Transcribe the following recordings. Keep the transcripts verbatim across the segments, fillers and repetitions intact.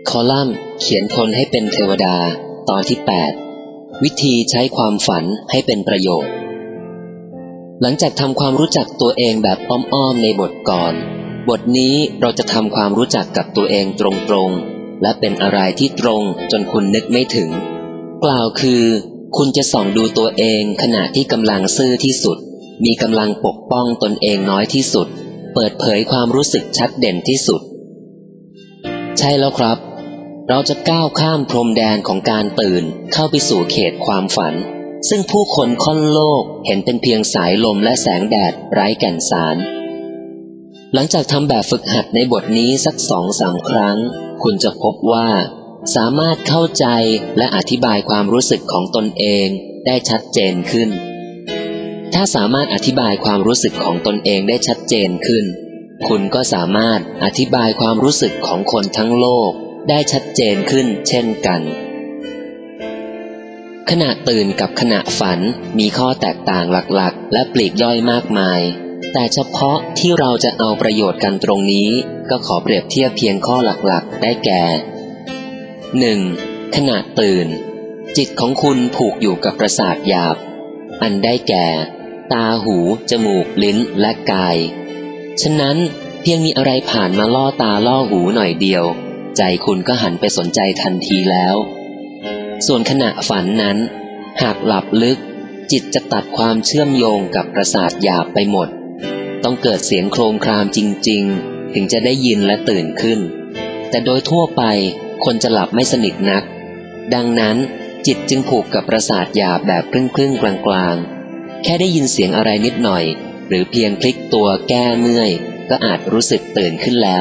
คอลัมน์เขียนคนให้เป็นเทวดาตอนที่แปดวิธีใช้ความฝันให้เป็นประโยชน์หลังจากทำความรู้จักตัวเองแบบอ้อมๆในบทก่อนบทนี้เราจะทำความรู้จักกับตัวเองตรงๆและเป็นอะไรที่ตรงจนคุณนึกไม่ถึงกล่าวคือคุณจะส่องดูตัวเองขณะที่กำลังซื่อที่สุดมีกำลังปกป้องตนเองน้อยที่สุดเปิดเผยความรู้สึกชัดเด่นที่สุดใช่แล้วครับเราจะก้าวข้ามพรมแดนของการตื่นเข้าไปสู่เขตความฝันซึ่งผู้คนค่อนโลกเห็นเป็นเพียงสายลมและแสงแดดไร้แก่นสารหลังจากทำแบบฝึกหัดในบทนี้สักสองสามครั้งคุณจะพบว่าสามารถเข้าใจและอธิบายความรู้สึกของตนเองได้ชัดเจนขึ้นถ้าสามารถอธิบายความรู้สึกของตนเองได้ชัดเจนขึ้นคุณก็สามารถอธิบายความรู้สึกของคนทั้งโลกได้ชัดเจนขึ้นเช่นกันขณะตื่นกับขณะฝันมีข้อแตกต่างหลักๆและปลีกย่อยมากมายแต่เฉพาะที่เราจะเอาประโยชน์กันตรงนี้ก็ขอเปรียบเทียบเพียงข้อหลักๆได้แก่ หนึ่ง. ขณะตื่นจิตของคุณผูกอยู่กับประสาทหยาบอันได้แก่ตาหูจมูกลิ้นและกายฉะนั้นเพียงมีอะไรผ่านมาล่อตาล่อหูหน่อยเดียวใจคุณก็หันไปสนใจทันทีแล้วส่วนขณะฝันนั้นหากหลับลึกจิตจะตัดความเชื่อมโยงกับประสาทหยาบไปหมดต้องเกิดเสียงโครมครามจริงๆถึงจะได้ยินและตื่นขึ้นแต่โดยทั่วไปคนจะหลับไม่สนิทนักดังนั้นจิตจึงผูกกับประสาทหยาบแบบครึ่งๆกลางๆแค่ได้ยินเสียงอะไรนิดหน่อยหรือเพียงพลิกตัวแก้เมื่อยก็อาจรู้สึกตื่นขึ้นแล้ว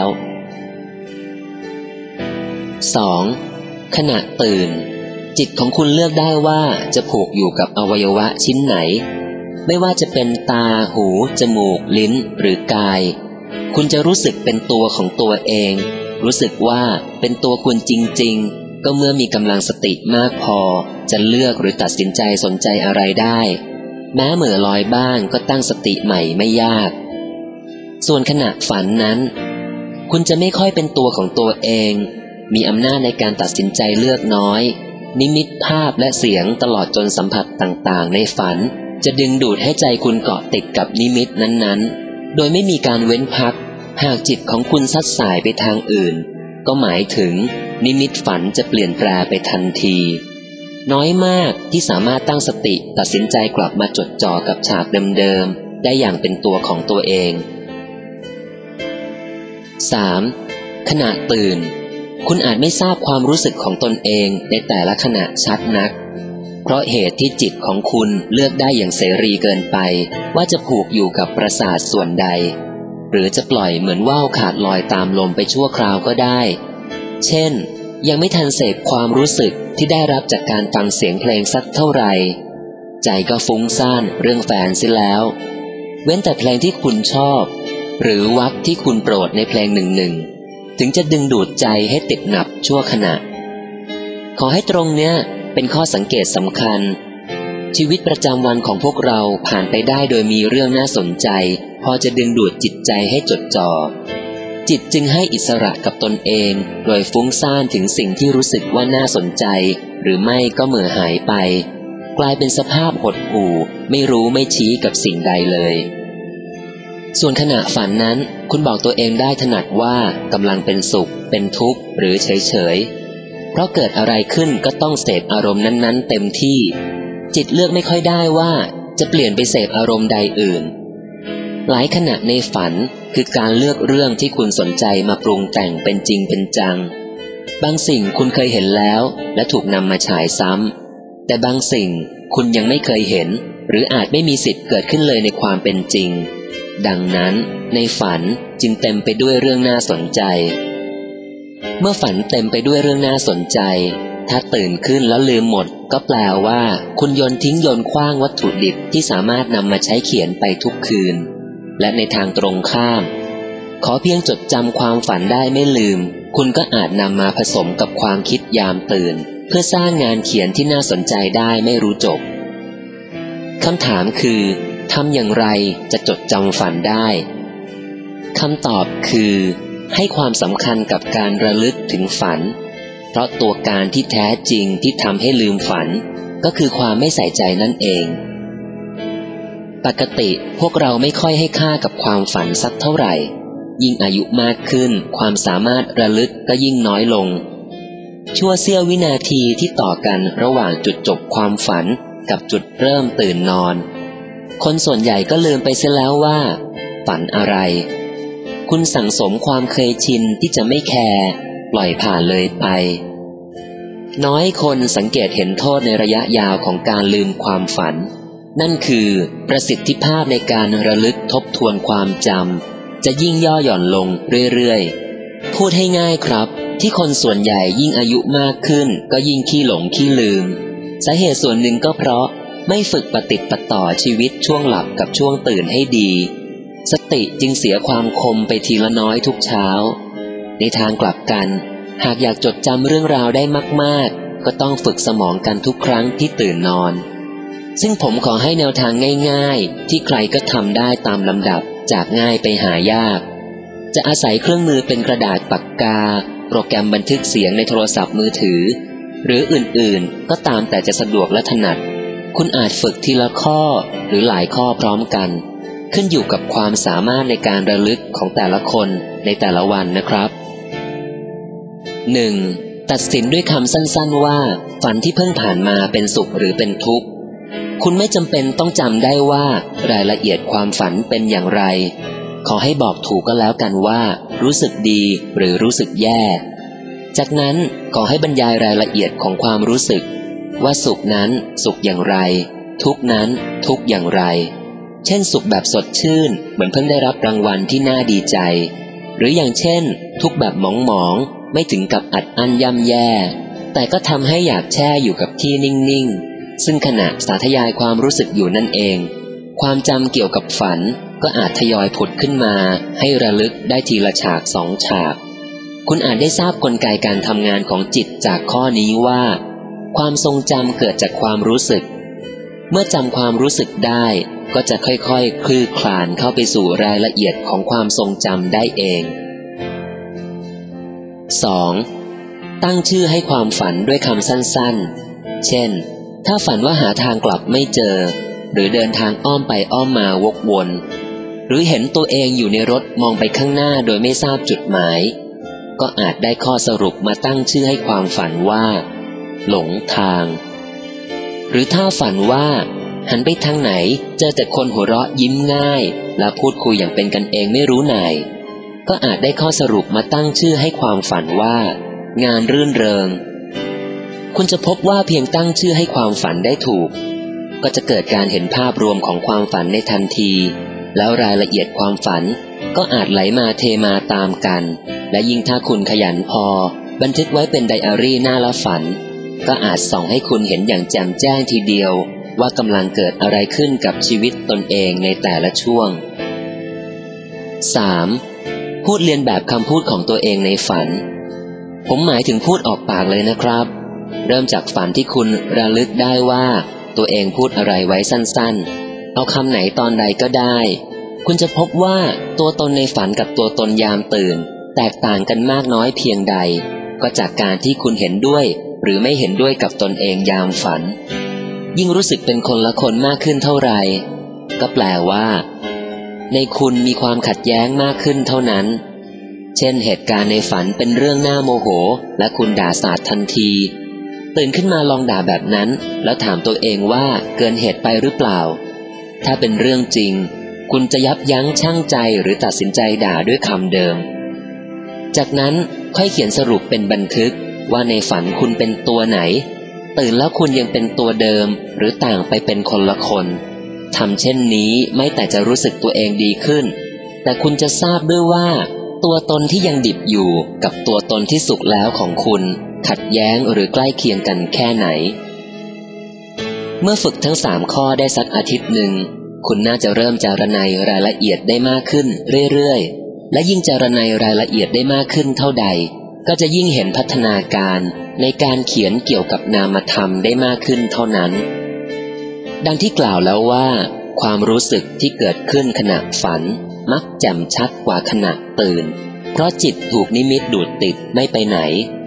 สอง. ขณะตื่นจิตของคุณเลือกได้ว่าจะผูกอยู่กับอวัยวะชิ้นไหนไม่ว่าจะเป็นตาหูจมูกลิ้นหรือกายคุณจะรู้สึกเป็นตัวของตัวเองรู้สึกว่าเป็นตัวคุณจริงๆก็เมื่อมีกำลังสติมากพอจะเลือกหรือตัดสินใจสนใจอะไรได้แม้เหม่อลอยบ้างก็ตั้งสติใหม่ไม่ยากส่วนขณะฝันนั้นคุณจะไม่ค่อยเป็นตัวของตัวเองมีอำนาจในการตัดสินใจเลือกน้อยนิมิตภาพและเสียงตลอดจนสัมผัสต่างๆในฝันจะดึงดูดให้ใจคุณเกาะติดกับนิมิตนั้นๆโดยไม่มีการเว้นพักหากจิตของคุณซัดสายไปทางอื่นก็หมายถึงนิมิตฝันจะเปลี่ยนแปลไปทันทีน้อยมากที่สามารถตั้งสติตัดสินใจกลับมาจดจ่อกับฉากเดิมๆได้อย่างเป็นตัวของตัวเอง สาม. ขณะตื่นคุณอาจไม่ทราบความรู้สึกของตนเองในแต่ละขณะชัดนักเพราะเหตุที่จิตของคุณเลือกได้อย่างเสรีเกินไปว่าจะผูกอยู่กับประสาทส่วนใดหรือจะปล่อยเหมือนว่าวขาดลอยตามลมไปชั่วคราวก็ได้เช่นยังไม่ทันเสพความรู้สึกที่ได้รับจากการฟังเสียงเพลงสักเท่าไหร่ใจก็ฟุ้งซ่านเรื่องแฟนเสียแล้วเว้นแต่เพลงที่คุณชอบหรือวรรคที่คุณโปรดในเพลงหนึ่งๆถึงจะดึงดูดใจให้ติดหนับชั่วขณะขอให้ตรงเนี้ยเป็นข้อสังเกตสำคัญชีวิตประจำวันของพวกเราผ่านไปได้โดยมีเรื่องน่าสนใจพอจะดึงดูดจิตใจให้จดจ่อจิตจึงให้อิสระกับตนเองโดยฟุ้งซ่านถึงสิ่งที่รู้สึกว่าน่าสนใจหรือไม่ก็เหม่อหายไปกลายเป็นสภาพหดหู่ไม่รู้ไม่ชี้กับสิ่งใดเลยส่วนขณะฝันนั้นคุณบอกตัวเองได้ถนัดว่ากำลังเป็นสุขเป็นทุกข์หรือเฉยๆเพราะเกิดอะไรขึ้นก็ต้องเสพอารมณ์นั้นๆเต็มที่จิตเลือกไม่ค่อยได้ว่าจะเปลี่ยนไปเสพอารมณ์ใดอื่นหลายขณะในฝันคือการเลือกเรื่องที่คุณสนใจมาปรุงแต่งเป็นจริงเป็นจังบางสิ่งคุณเคยเห็นแล้วและถูกนำมาฉายซ้ำแต่บางสิ่งคุณยังไม่เคยเห็นหรืออาจไม่มีสิทธิ์เกิดขึ้นเลยในความเป็นจริงดังนั้นในฝันจึงเต็มไปด้วยเรื่องน่าสนใจเมื่อฝันเต็มไปด้วยเรื่องน่าสนใจถ้าตื่นขึ้นแล้วลืมหมดก็แปลว่าคุณโยนทิ้งโยนขว้างวัตถุดิบที่สามารถนำมาใช้เขียนไปทุกคืนและในทางตรงข้ามขอเพียงจดจำความฝันได้ไม่ลืมคุณก็อาจนำมาผสมกับความคิดยามตื่นเพื่อสร้างงานเขียนที่น่าสนใจได้ไม่รู้จบคำถามคือทำอย่างไรจะจดจำฝันได้คำตอบคือให้ความสำคัญกับการระลึกถึงฝันเพราะตัวการที่แท้จริงที่ทำให้ลืมฝันก็คือความไม่ใส่ใจนั่นเองปกติพวกเราไม่ค่อยให้ค่ากับความฝันสักเท่าไหร่ยิ่งอายุมากขึ้นความสามารถระลึกก็ยิ่งน้อยลงชั่วเสี้ยววินาทีที่ต่อกันระหว่างจุดจบความฝันกับจุดเริ่มตื่นนอนคนส่วนใหญ่ก็ลืมไปเสียแล้วว่าฝันอะไรคุณสั่งสมความเคยชินที่จะไม่แคร์ปล่อยผ่านเลยไปน้อยคนสังเกตเห็นโทษในระยะยาวของการลืมความฝันนั่นคือประสิทธิภาพในการระลึกทบทวนความจำจะยิ่งย่อหย่อนลงเรื่อยๆพูดให้ง่ายครับที่คนส่วนใหญ่ยิ่งอายุมากขึ้นก็ยิ่งขี้หลงขี้ลืมสาเหตุส่วนหนึ่งก็เพราะไม่ฝึกปฏิติดต่อชีวิตช่วงหลับกับช่วงตื่นให้ดีสติจึงเสียความคมไปทีละน้อยทุกเช้าในทางกลับกันหากอยากจดจำเรื่องราวได้มากๆก็ต้องฝึกสมองกันทุกครั้งที่ตื่นนอนซึ่งผมขอให้แนวทางง่ายๆที่ใครก็ทำได้ตามลำดับจากง่ายไปหายากจะอาศัยเครื่องมือเป็นกระดาษปากกาโปรแกรมบันทึกเสียงในโทรศัพท์มือถือหรืออื่นๆก็ตามแต่จะสะดวกและถนัดคุณอาจฝึกทีละข้อหรือหลายข้อพร้อมกันขึ้นอยู่กับความสามารถในการระลึกของแต่ละคนในแต่ละวันนะครับ หนึ่ง. ตัดสินด้วยคำสั้นๆว่าฝันที่เพิ่งผ่านมาเป็นสุขหรือเป็นทุกข์คุณไม่จำเป็นต้องจำได้ว่ารายละเอียดความฝันเป็นอย่างไรขอให้บอกถูกก็แล้วกันว่ารู้สึกดีหรือรู้สึกแย่จากนั้นขอให้บรรยายรายละเอียดของความรู้สึกว่าสุขนั้นสุขอย่างไรทุกข์นั้นทุกข์อย่างไรเช่นสุขแบบสดชื่นเหมือนเพิ่งได้รับรางวัลที่น่าดีใจหรืออย่างเช่นทุกข์แบบหมองๆไม่ถึงกับอัดอั้นย่ำแย่แต่ก็ทำให้อยากแช่อยู่กับที่นิ่งๆซึ่งขณะสาธยายความรู้สึกอยู่นั่นเองความจำเกี่ยวกับฝันก็อาจทยอยผุดขึ้นมาให้ระลึกได้ทีละฉากสองฉากคุณอาจได้ทราบกลไกการทำงานของจิตจากข้อนี้ว่าความทรงจำเกิดจากความรู้สึกเมื่อจำความรู้สึกได้ก็จะค่อยๆคลื่นคลานเข้าไปสู่รายละเอียดของความทรงจำได้เอง สอง. ตั้งชื่อให้ความฝันด้วยคำสั้นๆเช่นถ้าฝันว่าหาทางกลับไม่เจอหรือเดินทางอ้อมไปอ้อมมาวกวนหรือเห็นตัวเองอยู่ในรถมองไปข้างหน้าโดยไม่ทราบจุดหมายก็อาจได้ข้อสรุปมาตั้งชื่อให้ความฝันว่าหลงทางหรือถ้าฝันว่าหันไปทางไหนเจอแต่คนหัวเราะยิ้มง่ายและพูดคุยอย่างเป็นกันเองไม่รู้ไหนก็อาจได้ข้อสรุปมาตั้งชื่อให้ความฝันว่างานรื่นเริงคุณจะพบว่าเพียงตั้งชื่อให้ความฝันได้ถูกก็จะเกิดการเห็นภาพรวมของความฝันในทันทีแล้วรายละเอียดความฝันก็อาจไหลมาเทมาตามกันและยิ่งถ้าคุณขยันพอบันทึกไว้เป็นไดอารี่หน้าละฝันก็อาจส่องให้คุณเห็นอย่างแจ่มแจ้งทีเดียวว่ากำลังเกิดอะไรขึ้นกับชีวิตตนเองในแต่ละช่วง สาม. พูดเลียนแบบคำพูดของตัวเองในฝันผมหมายถึงพูดออกปากเลยนะครับเริ่มจากฝันที่คุณระลึกได้ว่าตัวเองพูดอะไรไว้สั้นๆเอาคำไหนตอนใดก็ได้คุณจะพบว่าตัวตนในฝันกับตัวตนยามตื่นแตกต่างกันมากน้อยเพียงใดก็จากการที่คุณเห็นด้วยหรือไม่เห็นด้วยกับตนเองยามฝันยิ่งรู้สึกเป็นคนละคนมากขึ้นเท่าไหร่ก็แปลว่าในคุณมีความขัดแย้งมากขึ้นเท่านั้นเช่นเหตุการณ์ในฝันเป็นเรื่องน่าโมโหและคุณด่าสาดทันทีตื่นขึ้นมาลองด่าแบบนั้นแล้วถามตัวเองว่าเกินเหตุไปหรือเปล่าถ้าเป็นเรื่องจริงคุณจะยับยั้งชั่งใจหรือตัดสินใจด่าด้วยคำเดิมจากนั้นค่อยเขียนสรุปเป็นบันทึกว่าในฝันคุณเป็นตัวไหนตื่นแล้วคุณยังเป็นตัวเดิมหรือต่างไปเป็นคนละคนทำเช่นนี้ไม่แต่จะรู้สึกตัวเองดีขึ้นแต่คุณจะทราบด้วยว่าตัวตนที่ยังดิบอยู่กับตัวตนที่สุขแล้วของคุณขัดแย้งหรือใกล้เคียงกันแค่ไหนเมื่อฝึกทั้งสามข้อได้สักอาทิตย์หนึ่งคุณน่าจะเริ่มจารณัยรายละเอียดได้มากขึ้นเรื่อยๆและยิ่งจารณัยรายละเอียดได้มากขึ้นเท่าใดก็จะยิ่งเห็นพัฒนาการในการเขียนเกี่ยวกับนามธรรมได้มากขึ้นเท่านั้นดังที่กล่าวแล้วว่าความรู้สึกที่เกิดขึ้นขณะฝันมักแจ่มชัดกว่าขณะตื่นเพราะจิตถูกนิมิตดูดติดไม่ไปไหน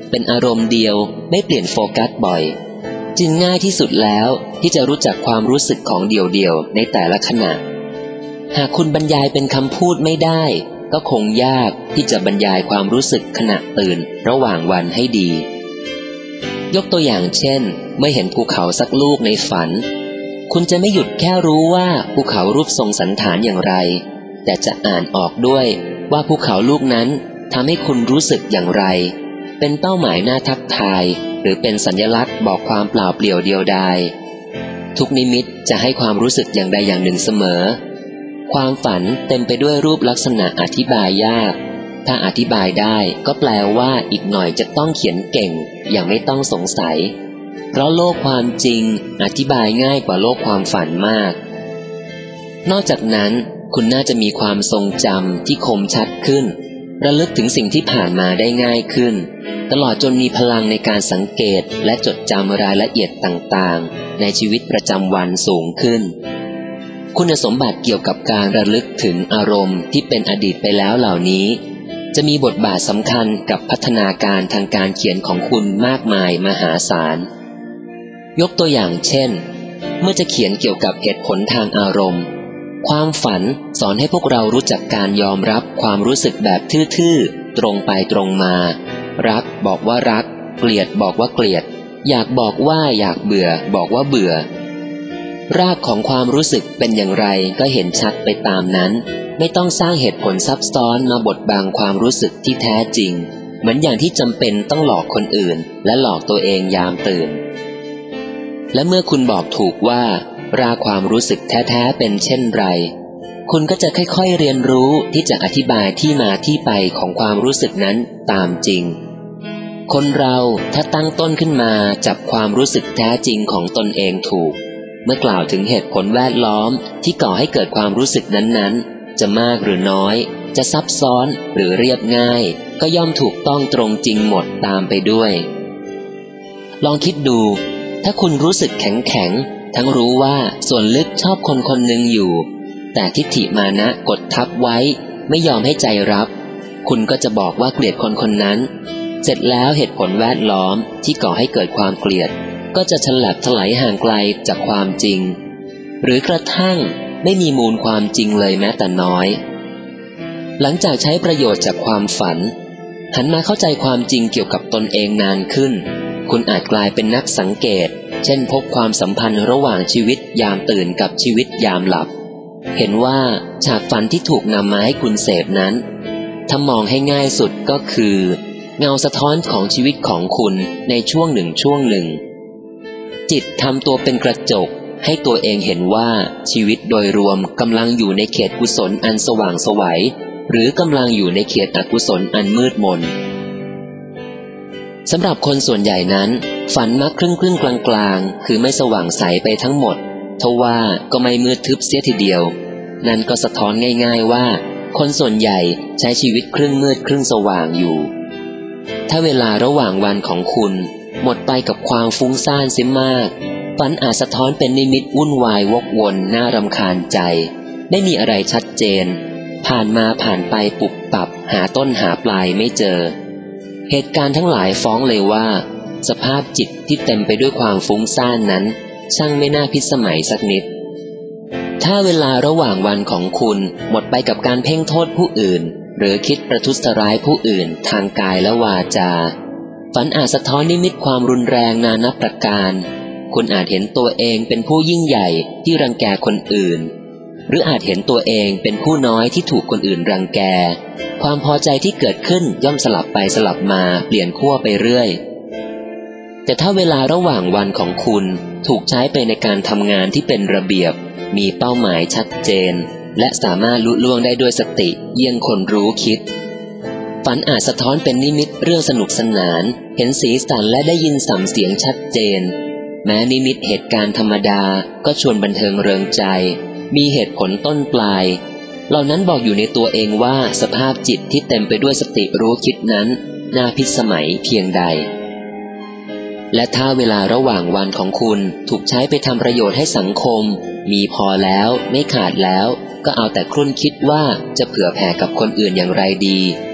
เป็นอารมณ์เดียวไม่เปลี่ยนโฟกัสบ่อยจึงง่ายที่สุดแล้วที่จะรู้จักความรู้สึกของเดี่ยวๆในแต่ละขณะหากคุณบรรยายเป็นคำพูดไม่ได้ก็คงยากที่จะบรรยายความรู้สึกขณะตื่นระหว่างวันให้ดียกตัวอย่างเช่นเมื่อเห็นภูเขาสักลูกในฝันคุณจะไม่หยุดแค่รู้ว่าภูเขารูปทรงสันฐานอย่างไรแต่จะอ่านออกด้วยว่าภูเขาลูกนั้นทำให้คุณรู้สึกอย่างไรเป็นเป้าหมายน่าทักทายหรือเป็นสัญลักษณ์บอกความเปล่าเปลี่ยวเดียวดายทุกนิมิตจะให้ความรู้สึกอย่างใดอย่างหนึ่งเสมอความฝันเต็มไปด้วยรูปลักษณะอธิบายยากถ้าอธิบายได้ก็แปลว่าอีกหน่อยจะต้องเขียนเก่งอย่างไม่ต้องสงสัยเพราะโลกความจริงอธิบายง่ายกว่าโลกความฝันมากนอกจากนั้นคุณน่าจะมีความทรงจำที่คมชัดขึ้นระลึกถึงสิ่งที่ผ่านมาได้ง่ายขึ้นตลอดจนมีพลังในการสังเกตและจดจำรายละเอียดต่างๆในชีวิตประจำวันสูงขึ้นคุณสมบัติเกี่ยวกับการระลึกถึงอารมณ์ที่เป็นอดีตไปแล้วเหล่านี้จะมีบทบาทสำคัญกับพัฒนาการทางการเขียนของคุณมากมายมหาศาลยกตัวอย่างเช่นเมื่อจะเขียนเกี่ยวกับเหตุผลทางอารมณ์ความฝันสอนให้พวกเรารู้จักการยอมรับความรู้สึกแบบทื่อๆตรงไปตรงมารักบอกว่ารักเกลียดบอกว่าเกลียดอยากบอกว่าอยากเบื่อบอกว่าเบื่อรากของความรู้สึกเป็นอย่างไรก็เห็นชัดไปตามนั้นไม่ต้องสร้างเหตุผลซับซ้อนมาบดบังความรู้สึกที่แท้จริงเหมือนอย่างที่จำเป็นต้องหลอกคนอื่นและหลอกตัวเองยามตื่นและเมื่อคุณบอกถูกว่ารากความรู้สึกแท้ๆเป็นเช่นไรคุณก็จะค่อยๆเรียนรู้ที่จะอธิบายที่มาที่ไปของความรู้สึกนั้นตามจริงคนเราถ้าตั้งต้นขึ้นมาจับความรู้สึกแท้จริงของตนเองถูกเมื่อกล่าวถึงเหตุผลแวดล้อมที่ก่อให้เกิดความรู้สึกนั้นๆจะมากหรือน้อยจะซับซ้อนหรือเรียบง่ายก็ย่อมถูกต้องตรงจริงหมดตามไปด้วยลองคิดดูถ้าคุณรู้สึกแข็งๆทั้งรู้ว่าส่วนลึกชอบคนคนหนึ่งอยู่แต่ทิฏฐิมานะกดทับไว้ไม่ยอมให้ใจรับคุณก็จะบอกว่าเกลียดคนคนนั้นเสร็จแล้วเหตุผลแวดล้อมที่ก่อให้เกิดความเกลียดก็จะฉลับถลายห่างไกลจากความจริงหรือกระทั่งไม่มีมูลความจริงเลยแม้แต่น้อยหลังจากใช้ประโยชน์จากความฝันหันมาเข้าใจความจริงเกี่ยวกับตนเองนานขึ้นคุณอาจกลายเป็นนักสังเกตเช่นพบความสัมพันธ์ระหว่างชีวิตยามตื่นกับชีวิตยามหลับเห็นว่าฉากฝันที่ถูกนำมาให้คุณเสพนั้นถ้ามองให้ง่ายสุดก็คือเงาสะท้อนของชีวิตของคุณในช่วงหนึ่งช่วงหนึ่งจิตทำตัวเป็นกระจกให้ตัวเองเห็นว่าชีวิตโดยรวมกำลังอยู่ในเขตกุศลอันสว่างไสวหรือกำลังอยู่ในเขตอกุศลอันมืดมนสำหรับคนส่วนใหญ่นั้นฝันมักครึ่งครึ่งกลางกลางคือไม่สว่างใสไปทั้งหมดทว่าก็ไม่มืดทึบเสียทีเดียวนั่นก็สะท้อนง่ายๆว่าคนส่วนใหญ่ใช้ชีวิตครึ่งมืดครึ่งสว่างอยู่ถ้าเวลาระหว่างวันของคุณหมดไปกับความฟุ้งซ่านเสียมากฝันอาจสะท้อนเป็นนิมิตวุ่นวายวกวนน่ารำคาญใจไม่มีอะไรชัดเจนผ่านมาผ่านไปปุบปับหาต้นหาปลายไม่เจอเหตุการณ์ทั้งหลายฟ้องเลยว่าสภาพจิตที่เต็มไปด้วยความฟุ้งซ่านนั้นช่างไม่น่าพิสมัยสักนิดถ้าเวลาระหว่างวันของคุณหมดไปกับการเพ่งโทษผู้อื่นหรือคิดประทุษร้ายผู้อื่นทางกายและวาจาฝันอาจสะท้อนนิมิตความรุนแรงนานับประการคุณอาจเห็นตัวเองเป็นผู้ยิ่งใหญ่ที่รังแกคนอื่นหรืออาจเห็นตัวเองเป็นผู้น้อยที่ถูกคนอื่นรังแกความพอใจที่เกิดขึ้นย่อมสลับไปสลับมาเปลี่ยนขั้วไปเรื่อยแต่ถ้าเวลาระหว่างวันของคุณถูกใช้ไปในการทำงานที่เป็นระเบียบมีเป้าหมายชัดเจนและสามารถลุล่วงได้ด้วยสติเยี่ยงคนรู้คิดฝันอาจสะท้อนเป็นนิมิตเรื่องสนุกสนานเห็นสีสันและได้ยินสำเสียงชัดเจนแม้นิมิตเหตุการณ์ธรรมดาก็ชวนบันเทิงเริงใจมีเหตุผลต้นปลายเหล่านั้นบอกอยู่ในตัวเองว่าสภาพจิตที่เต็มไปด้วยสติรู้คิดนั้นน่าพิสมัยเพียงใดและถ้าเวลาระหว่างวันของคุณถูกใช้ไปทำประโยชน์ให้สังคมมีพอแล้วไม่ขาดแล้วก็เอาแต่ครุ่นคิดว่าจะเผื่อแผ่กับคนอื่นอย่างไรดี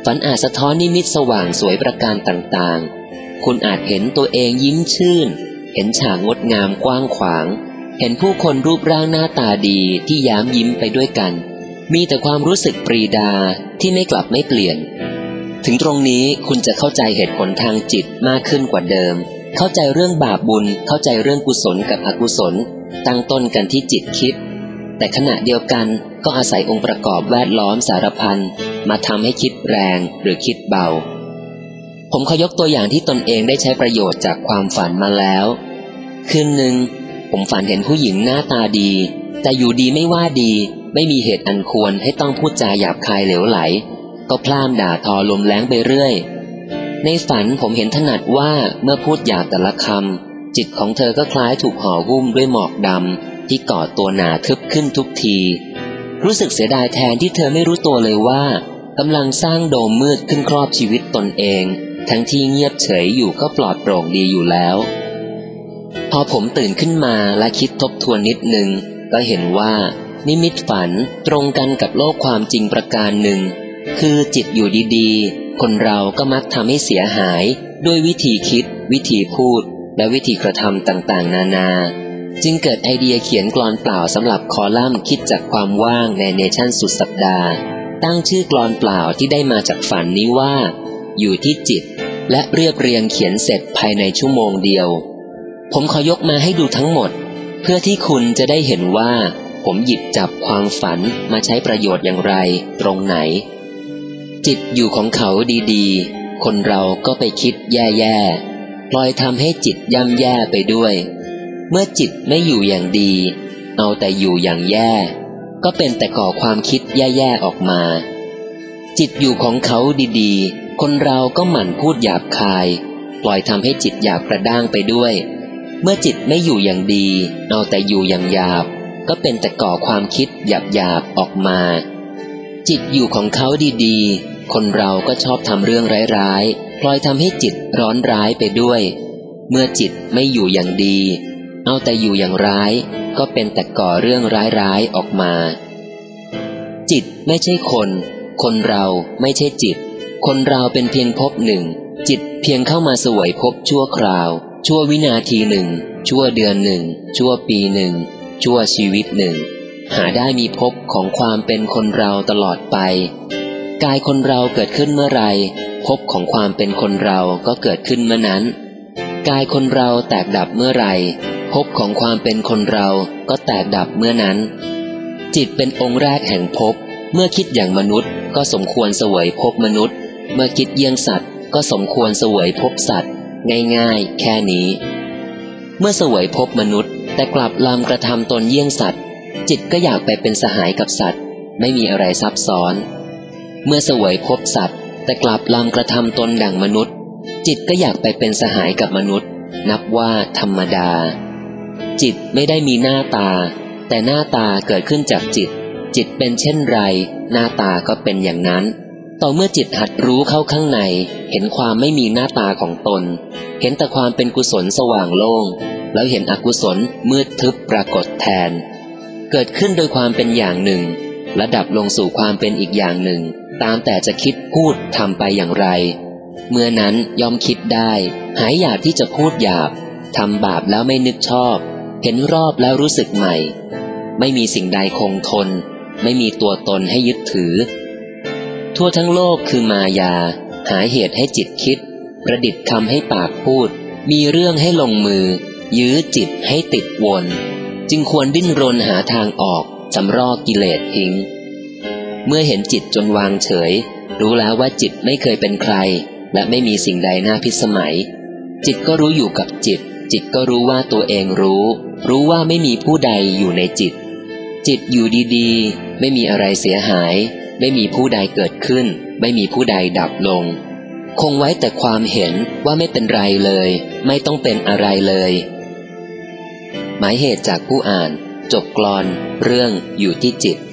ฝันอาจสะท้อนนิมิตสว่างสวยประการต่างๆคุณอาจเห็นตัวเองยิ้มชื่นเห็นฉากงดงามกว้างขวางเห็นผู้คนรูปร่างหน้าตาดีที่ย้มยิ้มไปด้วยกันมีแต่ความรู้สึกปรีดาที่ไม่กลับไม่เปลี่ยนถึงตรงนี้คุณจะเข้าใจเหตุผลทางจิตมากขึ้นกว่าเดิมเข้าใจเรื่องบาปบุญเข้าใจเรื่องกุศลกับอกุศลตั้งต้นกันที่จิตคิดแต่ขณะเดียวกันก็อาศัยองค์ประกอบแวดล้อมสารพันมาทำให้คิดแรงหรือคิดเบาผมขอยกตัวอย่างที่ตนเองได้ใช้ประโยชน์จากความฝันมาแล้วคืนหนึ่งผมฝันเห็นผู้หญิงหน้าตาดีแต่อยู่ดีไม่ว่าดีไม่มีเหตุอันควรให้ต้องพูดจาหยาบคายเหลวไหลก็พล่ามด่าทอลมแล้งไปเรื่อยในฝันผมเห็นถนัดว่าเมื่อพูดหยาบแต่ละคำจิตของเธอก็คล้ายถูกห่อหุ้มด้วยหมอกดำที่ก่อตัวหนาทึบขึ้นทุกทีรู้สึกเสียดายแทนที่เธอไม่รู้ตัวเลยว่ากำลังสร้างโดมมืดขึ้นครอบชีวิตตนเองทั้งที่เงียบเฉยอยู่ก็ปลอดโปร่งดีอยู่แล้วพอผมตื่นขึ้นมาและคิดทบทวนนิดนึงก็เห็นว่านิมิตฝันตรงกันกับโลกความจริงประการหนึ่งคือจิตอยู่ดีๆคนเราก็มักทำให้เสียหายด้วยวิธีคิดวิธีพูดและวิธีกระทำต่างๆนานาจึงเกิดไอเดียเขียนกลอนเปล่าสำหรับคอลัมน์คิดจากความว่างในเนชั่นสุดสัปดาห์ตั้งชื่อกลอนเปล่าที่ได้มาจากฝันนี้ว่าอยู่ที่จิตและเรียบเรียงเขียนเสร็จภายในชั่วโมงเดียวผมขอยกมาให้ดูทั้งหมดเพื่อที่คุณจะได้เห็นว่าผมหยิบจับความฝันมาใช้ประโยชน์อย่างไรตรงไหนจิตอยู่ของเขาดีๆคนเราก็ไปคิดแย่ๆปล่อยทำให้จิตย่ำแย่ไปด้วยเมื่อจิตไม่อยู่อย่างดีเอาแต่อยู่อย่างแย่ก็เป็นแต่ก่อความคิดแย่ๆออกมาจิตอยู่ของเขาดีๆคนเราก็หมั่นพูดหยาบคายปล่อยทำให้จิตหยาบกระด้างไปด้วยเมื่อจิตไม่อยู่อย่างดีเอาแต่อยู่อย่างหยาบก็เป็นแต่ก่อความคิดหยาบๆออกมาจิตอยู่ของเขาดีๆคนเราก็ชอบทำเรื่องร้ายๆปล่อยทำให้จิตร้อนร้ายไปด้วยเมื่อจิตไม่อยู่อย่างดีเอาแต่อยู่อย่างร้ายก็เป็นแต่ก่อเรื่องร้ายๆออกมาจิตไม่ใช่คนคนเราไม่ใช่จิตคนเราเป็นเพียงภพหนึ่งจิตเพียงเข้ามาเสวยภพชั่วคราวชั่ววินาทีหนึ่งชั่วเดือนหนึ่งชั่วปีหนึ่งชั่วชีวิตหนึ่งหาได้มีภพของความเป็นคนเราตลอดไปกายคนเราเกิดขึ้นเมื่อไรภพของความเป็นคนเราก็เกิดขึ้นเมื่อนั้นกายคนเราแตกดับเมื่อไรภพของความเป็นคนเราก็แตกดับเมื่อนั้นจิตเป็นองค์แรกแห่งภพเมื่อคิดอย่างมนุษย์ก็สมควรเสวยภพมนุษย์เมื่อคิดเยี่ยงสัตว์ก็สมควรเสวยภพสัตว์ง่ายๆแค่นี้เมื่อเสวยภพมนุษย์แต่กลับลำกระทำตนเยี่ยงสัตว์จิตก็อยากไปเป็นสหายกับสัตว์ไม่มีอะไรซับซ้อนเมื่อเสวยภพสัตว์แต่กลับลำกระทำตนดั่งมนุษย์จิตก็อยากไปเป็นสหายกับมนุษย์นับว่าธรรมดาจิตไม่ได้มีหน้าตาแต่หน้าตาเกิดขึ้นจากจิตจิตเป็นเช่นไรหน้าตาก็เป็นอย่างนั้นต่อเมื่อจิตหัดรู้เข้าข้างในเห็นความไม่มีหน้าตาของตนเห็นแต่ความเป็นกุศลสว่างโล่งแล้วเห็นอกุศลมืดทึบปรากฏแทนเกิดขึ้นโดยความเป็นอย่างหนึ่งและดับลงสู่ความเป็นอีกอย่างหนึ่งตามแต่จะคิดพูดทำไปอย่างไรเมื่อนั้นย่อมคิดได้หายอยากที่จะพูดหยาบทำบาปแล้วไม่นึกชอบเห็นรอบแล้วรู้สึกใหม่ไม่มีสิ่งใดคงทนไม่มีตัวตนให้ยึดถือทั่วทั้งโลกคือมายาหาเหตุให้จิตคิดประดิษฐ์คำให้ปากพูดมีเรื่องให้ลงมือยื้อจิตให้ติดวนจึงควรดิ้นรนหาทางออกสำรอกกิเลสทิ้งเมื่อเห็นจิตจนวางเฉยรู้แล้วว่าจิตไม่เคยเป็นใครและไม่มีสิ่งใดน่าพิสมัยจิตก็รู้อยู่กับจิตจิตก็รู้ว่าตัวเองรู้รู้ว่าไม่มีผู้ใดอยู่ในจิตจิตอยู่ดีๆไม่มีอะไรเสียหายไม่มีผู้ใดเกิดขึ้นไม่มีผู้ใดดับลงคงไว้แต่ความเห็นว่าไม่เป็นไรเลยไม่ต้องเป็นอะไรเลยหมายเหตุจากผู้อ่านจบกลอนเรื่องอยู่ที่จิต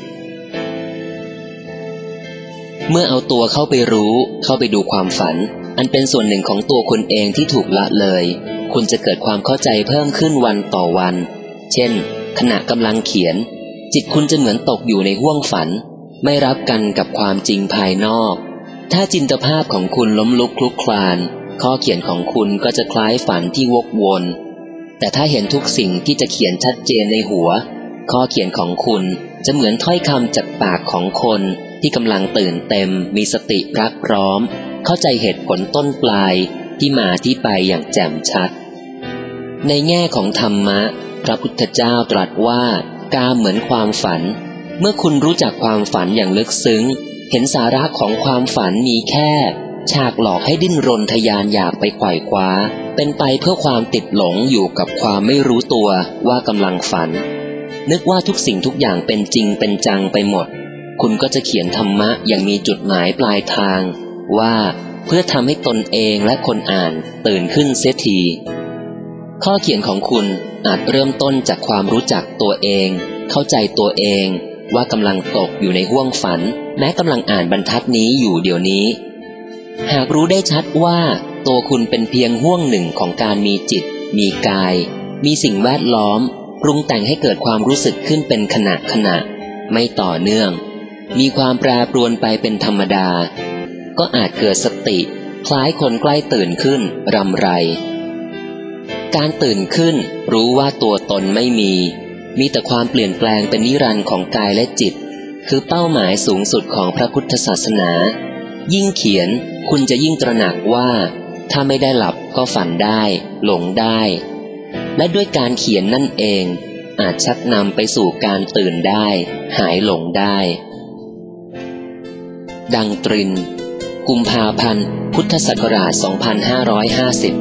เมื่อเอาตัวเข้าไปรู้เข้าไปดูความฝันอันเป็นส่วนหนึ่งของตัวคุณเองที่ถูกละเลยคุณจะเกิดความเข้าใจเพิ่มขึ้นวันต่อวันเช่นขณะกำลังเขียนจิตคุณจะเหมือนตกอยู่ในห้วงฝันไม่รับกันกับความจริงภายนอกถ้าจินตภาพของคุณล้มลุกคลุกคลานข้อเขียนของคุณก็จะคล้ายฝันที่วกวนแต่ถ้าเห็นทุกสิ่งที่จะเขียนชัดเจนในหัวข้อเขียนของคุณจะเหมือนถ้อยคำจากปากของคนที่กำลังตื่นเต็มมีสติรักพร้อมเข้าใจเหตุผลต้นปลายที่มาที่ไปอย่างแจ่มชัดในแง่ของธรรมะพระพุทธเจ้าตรัสว่ากามเหมือนความฝันเมื่อคุณรู้จักความฝันอย่างลึกซึ้งเห็นสาระของความฝันมีแค่ฉากหลอกให้ดิ้นรนทยานอยากไปไขว่คว้าเป็นไปเพื่อความติดหลงอยู่กับความไม่รู้ตัวว่ากำลังฝันนึกว่าทุกสิ่งทุกอย่างเป็นจริงเป็นจังไปหมดคุณก็จะเขียนธรรมะอย่างมีจุดหมายปลายทางว่าเพื่อทำให้ตนเองและคนอ่านตื่นขึ้นเสียทีข้อเขียนของคุณอาจเริ่มต้นจากความรู้จักตัวเองเข้าใจตัวเองว่ากำลังตกอยู่ในห้วงฝันแม้กำลังอ่านบรรทัดนี้อยู่เดี๋ยวนี้หากรู้ได้ชัดว่าตัวคุณเป็นเพียงห้วงหนึ่งของการมีจิตมีกายมีสิ่งแวดล้อมปรุงแต่งให้เกิดความรู้สึกขึ้นเป็นขณะขณะไม่ต่อเนื่องมีความแปรปรวนไปเป็นธรรมดาก็อาจเกิดสติคล้ายคนใกล้ตื่นขึ้นรำไรการตื่นขึ้นรู้ว่าตัวตนไม่มีมีแต่ความเปลี่ยนแปลงเป็นนิรันดร์ของกายและจิตคือเป้าหมายสูงสุดของพระพุทธศาสนายิ่งเขียนคุณจะยิ่งตระหนักว่าถ้าไม่ได้หลับก็ฝันได้หลงได้และด้วยการเขียนนั่นเองอาจชักนำไปสู่การตื่นได้หายหลงได้ดังตรินกุมภาพันธ์พุทธศักราชสองพันห้าร้อยห้าสิบ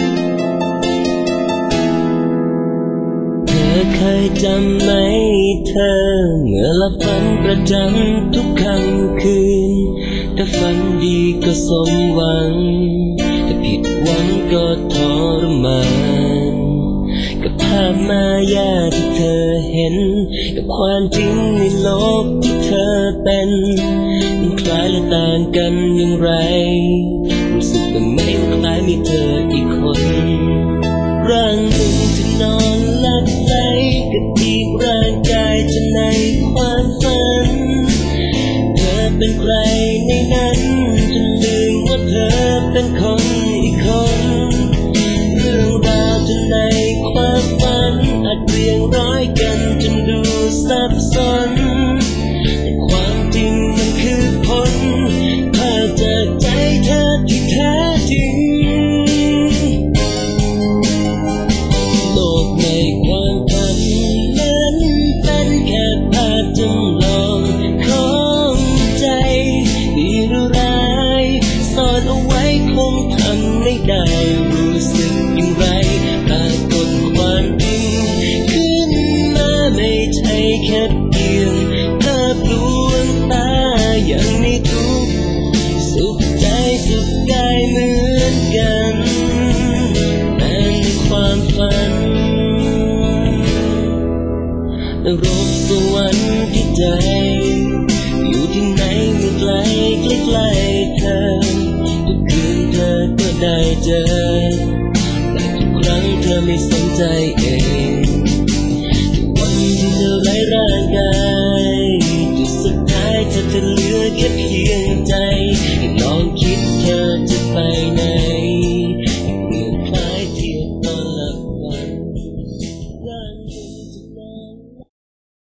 เธอเคยจำไหมเธอเมื่อหลับฝันประจำทุกค่ำคืนถ้าฝันดีก็สมหวังถ้าผิดหวังก็ทรมานกับภาพมายาที่เธอเห็นกับความจริงในโลกที่เธอเป็นมันคล้ายและต่างกันอย่างไรรู้สึกบ้างไหมว่าคล้ายมีเธออีกคนร่างหนึ่งที่นอนหลับไหลกับอีกร่างกายจะในความฝันเธอเป็นใครในนั้นจนลืมว่าเธอเป็นคนอีกคนเรื่องราวจะในความฝันอาจเรียงร้อยกันจนดูซับซ้อนแต่ความจริงมันคือผลภาพจากใจเธอที่แท้จริงโลกในความฝันนั้นเป็นแค่ภาพจำลองของใจดีหรือร้ายซ่อนเอาไว้คงทำไม่ได้รู้สึกอย่างไรปรากฏความจริงขึ้นมาไม่ใช่แค่เพียงภาพลวงตาอย่างไม่ทุกข์สุขใจสุขกายเหมือนกันแต่ในความฝันนรกสวรรค์ที่ใจอยู่ที่ไหนไม่ไกลใกล้ๆเธอทุกคืนเธอก็ได้เจอแต่ทุกครั้งเธอไม่สนใจ